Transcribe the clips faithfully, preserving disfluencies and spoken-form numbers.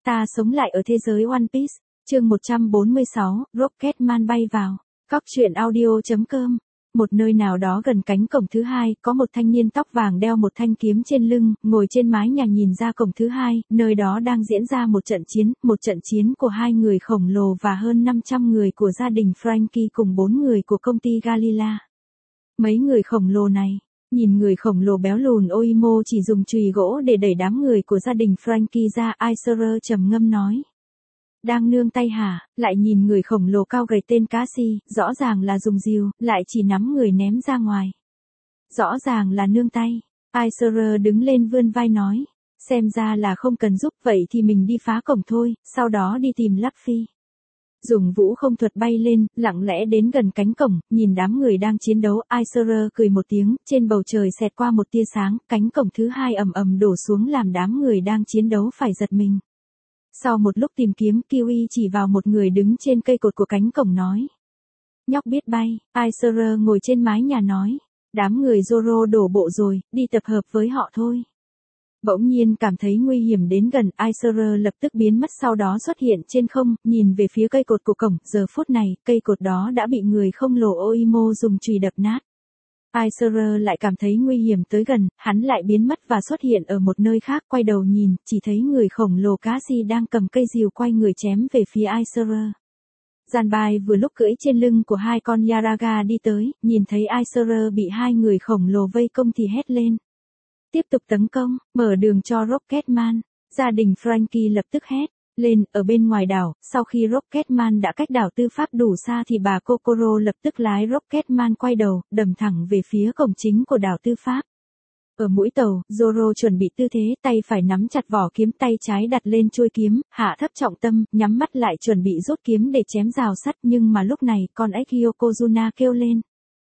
Ta sống lại ở thế giới One Piece, chương một trăm bốn mươi sáu, Rocketman bay vào. Cóc truyện audio chấm com. Một nơi nào đó gần cánh cổng thứ hai, có một thanh niên tóc vàng đeo một thanh kiếm trên lưng, ngồi trên mái nhà nhìn ra cổng thứ hai, nơi đó đang diễn ra một trận chiến, một trận chiến của hai người khổng lồ và hơn năm trăm người của gia đình Franky cùng bốn người của công ty Galila. Mấy người khổng lồ này, nhìn người khổng lồ béo lùn Oimo chỉ dùng chùy gỗ để đẩy đám người của gia đình Franky ra, Aiser trầm ngâm nói. Đang nương tay hả? Lại nhìn người khổng lồ cao gầy tên Cassie, rõ ràng là dùng rìu, lại chỉ nắm người ném ra ngoài. Rõ ràng là nương tay. Aiser đứng lên vươn vai nói. Xem ra là không cần giúp, vậy thì mình đi phá cổng thôi, sau đó đi tìm Luffy. Dùng vũ không thuật bay lên, lặng lẽ đến gần cánh cổng, nhìn đám người đang chiến đấu, Aiser cười một tiếng, trên bầu trời xẹt qua một tia sáng, cánh cổng thứ hai ầm ầm đổ xuống làm đám người đang chiến đấu phải giật mình. Sau một lúc tìm kiếm, Kiwi chỉ vào một người đứng trên cây cột của cánh cổng nói. Nhóc biết bay, Aiser ngồi trên mái nhà nói. Đám người Zoro đổ bộ rồi, đi tập hợp với họ thôi. Bỗng nhiên cảm thấy nguy hiểm đến gần, Aiser lập tức biến mất sau đó xuất hiện trên không, nhìn về phía cây cột của cổng, giờ phút này, cây cột đó đã bị người không lồ Oimo dùng chùy đập nát. Aiser lại cảm thấy nguy hiểm tới gần, hắn lại biến mất và xuất hiện ở một nơi khác, quay đầu nhìn, chỉ thấy người khổng lồ Cassie đang cầm cây rìu quay người chém về phía Aiser. Zanbai vừa lúc cưỡi trên lưng của hai con Yaraga đi tới, nhìn thấy Aiser bị hai người khổng lồ vây công thì hét lên. Tiếp tục tấn công, mở đường cho Rocketman. Gia đình Franky lập tức hét lên, ở bên ngoài đảo, sau khi Rocketman đã cách đảo tư pháp đủ xa thì bà Kokoro lập tức lái Rocketman quay đầu, đầm thẳng về phía cổng chính của đảo tư pháp. Ở mũi tàu, Zoro chuẩn bị tư thế, tay phải nắm chặt vỏ kiếm, tay trái đặt lên chuôi kiếm, hạ thấp trọng tâm, nhắm mắt lại chuẩn bị rút kiếm để chém rào sắt, nhưng mà lúc này, con ếch Yokozuna kêu lên.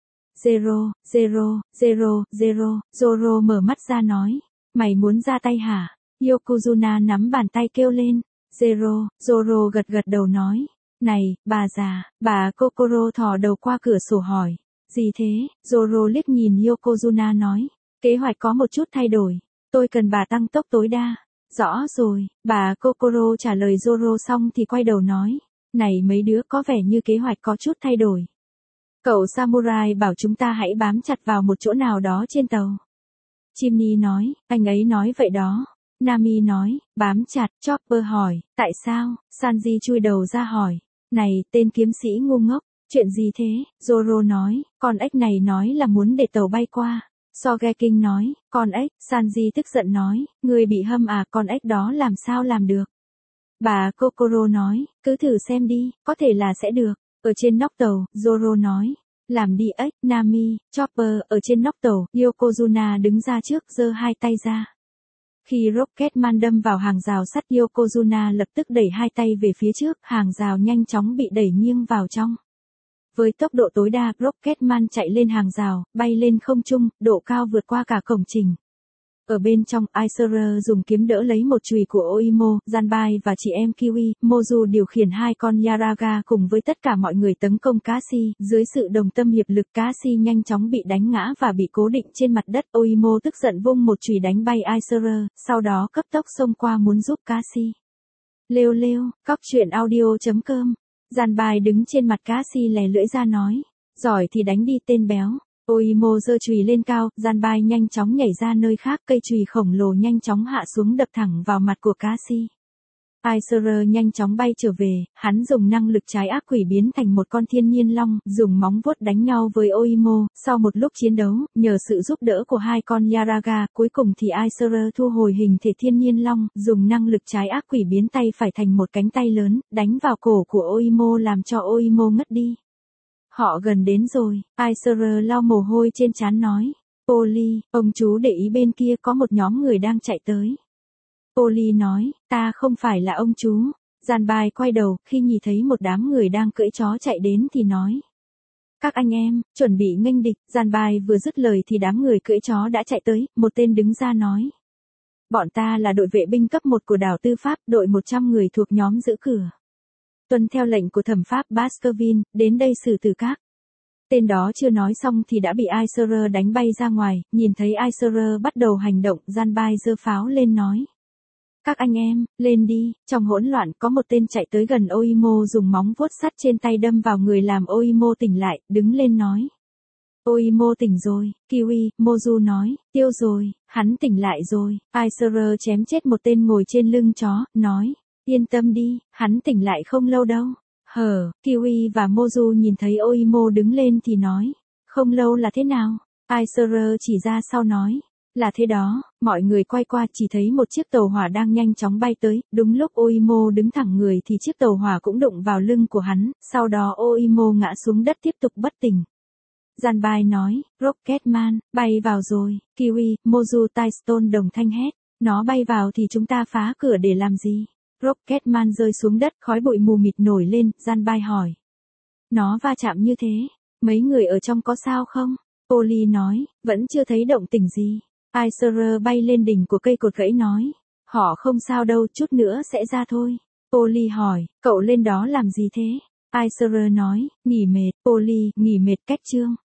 Zero, Zero, Zero, Zero, Zoro mở mắt ra nói, mày muốn ra tay hả? Yokozuna nắm bàn tay kêu lên. Zero, Zoro gật gật đầu nói, này, bà già, bà Kokoro thò đầu qua cửa sổ hỏi, gì thế? Zoro liếc nhìn Yokozuna nói, kế hoạch có một chút thay đổi, tôi cần bà tăng tốc tối đa. Rõ rồi, bà Kokoro trả lời Zoro xong thì quay đầu nói, này mấy đứa có vẻ như kế hoạch có chút thay đổi. Cậu Samurai bảo chúng ta hãy bám chặt vào một chỗ nào đó trên tàu. Chimney nói, anh ấy nói vậy đó. Nami nói, bám chặt, Chopper hỏi, tại sao? Sanji chui đầu ra hỏi, này, tên kiếm sĩ ngu ngốc, chuyện gì thế? Zoro nói, con ếch này nói là muốn để tàu bay qua. Sogeking nói, con ếch, Sanji tức giận nói, người bị hâm à, con ếch đó làm sao làm được? Bà Kokoro nói, cứ thử xem đi, có thể là sẽ được. Ở trên nóc tàu, Zoro nói, làm đi ếch, Nami, Chopper, ở trên nóc tàu, Yokozuna đứng ra trước, giơ hai tay ra. Khi Rocketman đâm vào hàng rào sắt, Yokozuna lập tức đẩy hai tay về phía trước, hàng rào nhanh chóng bị đẩy nghiêng vào trong. Với tốc độ tối đa, Rocketman chạy lên hàng rào, bay lên không trung, độ cao vượt qua cả cổng trình. Ở bên trong, Aiser dùng kiếm đỡ lấy một chùy của Oimo, Zanbai và chị em Kiwi, Mozu điều khiển hai con Yaraga cùng với tất cả mọi người tấn công Cassie, dưới sự đồng tâm hiệp lực Cassie nhanh chóng bị đánh ngã và bị cố định trên mặt đất, Oimo tức giận vung một chùy đánh bay Aiser, sau đó cấp tốc xông qua muốn giúp Cassie. Lêu lêu, cóc truyện audio chấm com. Zanbai đứng trên mặt Cassie lè lưỡi ra nói, giỏi thì đánh đi tên béo. Oimo giơ chùy lên cao, Zanbai nhanh chóng nhảy ra nơi khác, cây chùy khổng lồ nhanh chóng hạ xuống đập thẳng vào mặt của Cassie. Aiser nhanh chóng bay trở về, hắn dùng năng lực trái ác quỷ biến thành một con thiên nhiên long, dùng móng vuốt đánh nhau với Oimo, sau một lúc chiến đấu, nhờ sự giúp đỡ của hai con Yaraga, cuối cùng thì Aiser thu hồi hình thể thiên nhiên long, dùng năng lực trái ác quỷ biến tay phải thành một cánh tay lớn, đánh vào cổ của Oimo làm cho Oimo ngất đi. Họ gần đến rồi, Aiser lau mồ hôi trên trán nói. Polly, ông chú để ý bên kia có một nhóm người đang chạy tới. Polly nói, ta không phải là ông chú. Zanbai quay đầu, khi nhìn thấy một đám người đang cưỡi chó chạy đến thì nói. Các anh em, chuẩn bị nghênh địch. Zanbai vừa dứt lời thì đám người cưỡi chó đã chạy tới, một tên đứng ra nói. Bọn ta là đội vệ binh cấp một của đảo tư pháp, đội một trăm người thuộc nhóm giữ cửa. Tuân theo lệnh của thẩm pháp Baskerville, đến đây xử tử các. Tên đó chưa nói xong thì đã bị Aiser đánh bay ra ngoài, nhìn thấy Aiser bắt đầu hành động, Zanbai giơ pháo lên nói. Các anh em, lên đi, trong hỗn loạn có một tên chạy tới gần Oimo dùng móng vuốt sắt trên tay đâm vào người làm Oimo tỉnh lại, đứng lên nói. Oimo tỉnh rồi, Kiwi, Mozu nói, tiêu rồi, hắn tỉnh lại rồi, Aiser chém chết một tên ngồi trên lưng chó, nói, yên tâm đi, hắn tỉnh lại không lâu đâu. Hờ, Kiwi và Mozu nhìn thấy Oimo đứng lên thì nói, không lâu là thế nào? Aiser chỉ ra sau nói, là thế đó, mọi người quay qua chỉ thấy một chiếc tàu hỏa đang nhanh chóng bay tới, đúng lúc Oimo đứng thẳng người thì chiếc tàu hỏa cũng đụng vào lưng của hắn, sau đó Oimo ngã xuống đất tiếp tục bất tỉnh. Zanbai nói, Rocketman, bay vào rồi, Kiwi, Mozu Tystone đồng thanh hét, nó bay vào thì chúng ta phá cửa để làm gì? Rocketman rơi xuống đất, khói bụi mù mịt nổi lên, Zanbai hỏi. Nó va chạm như thế, mấy người ở trong có sao không? Polly nói, vẫn chưa thấy động tĩnh gì. Aiser bay lên đỉnh của cây cột gãy nói, họ không sao đâu, chút nữa sẽ ra thôi. Polly hỏi, cậu lên đó làm gì thế? Aiser nói, nghỉ mệt. Polly, nghỉ mệt cách chương.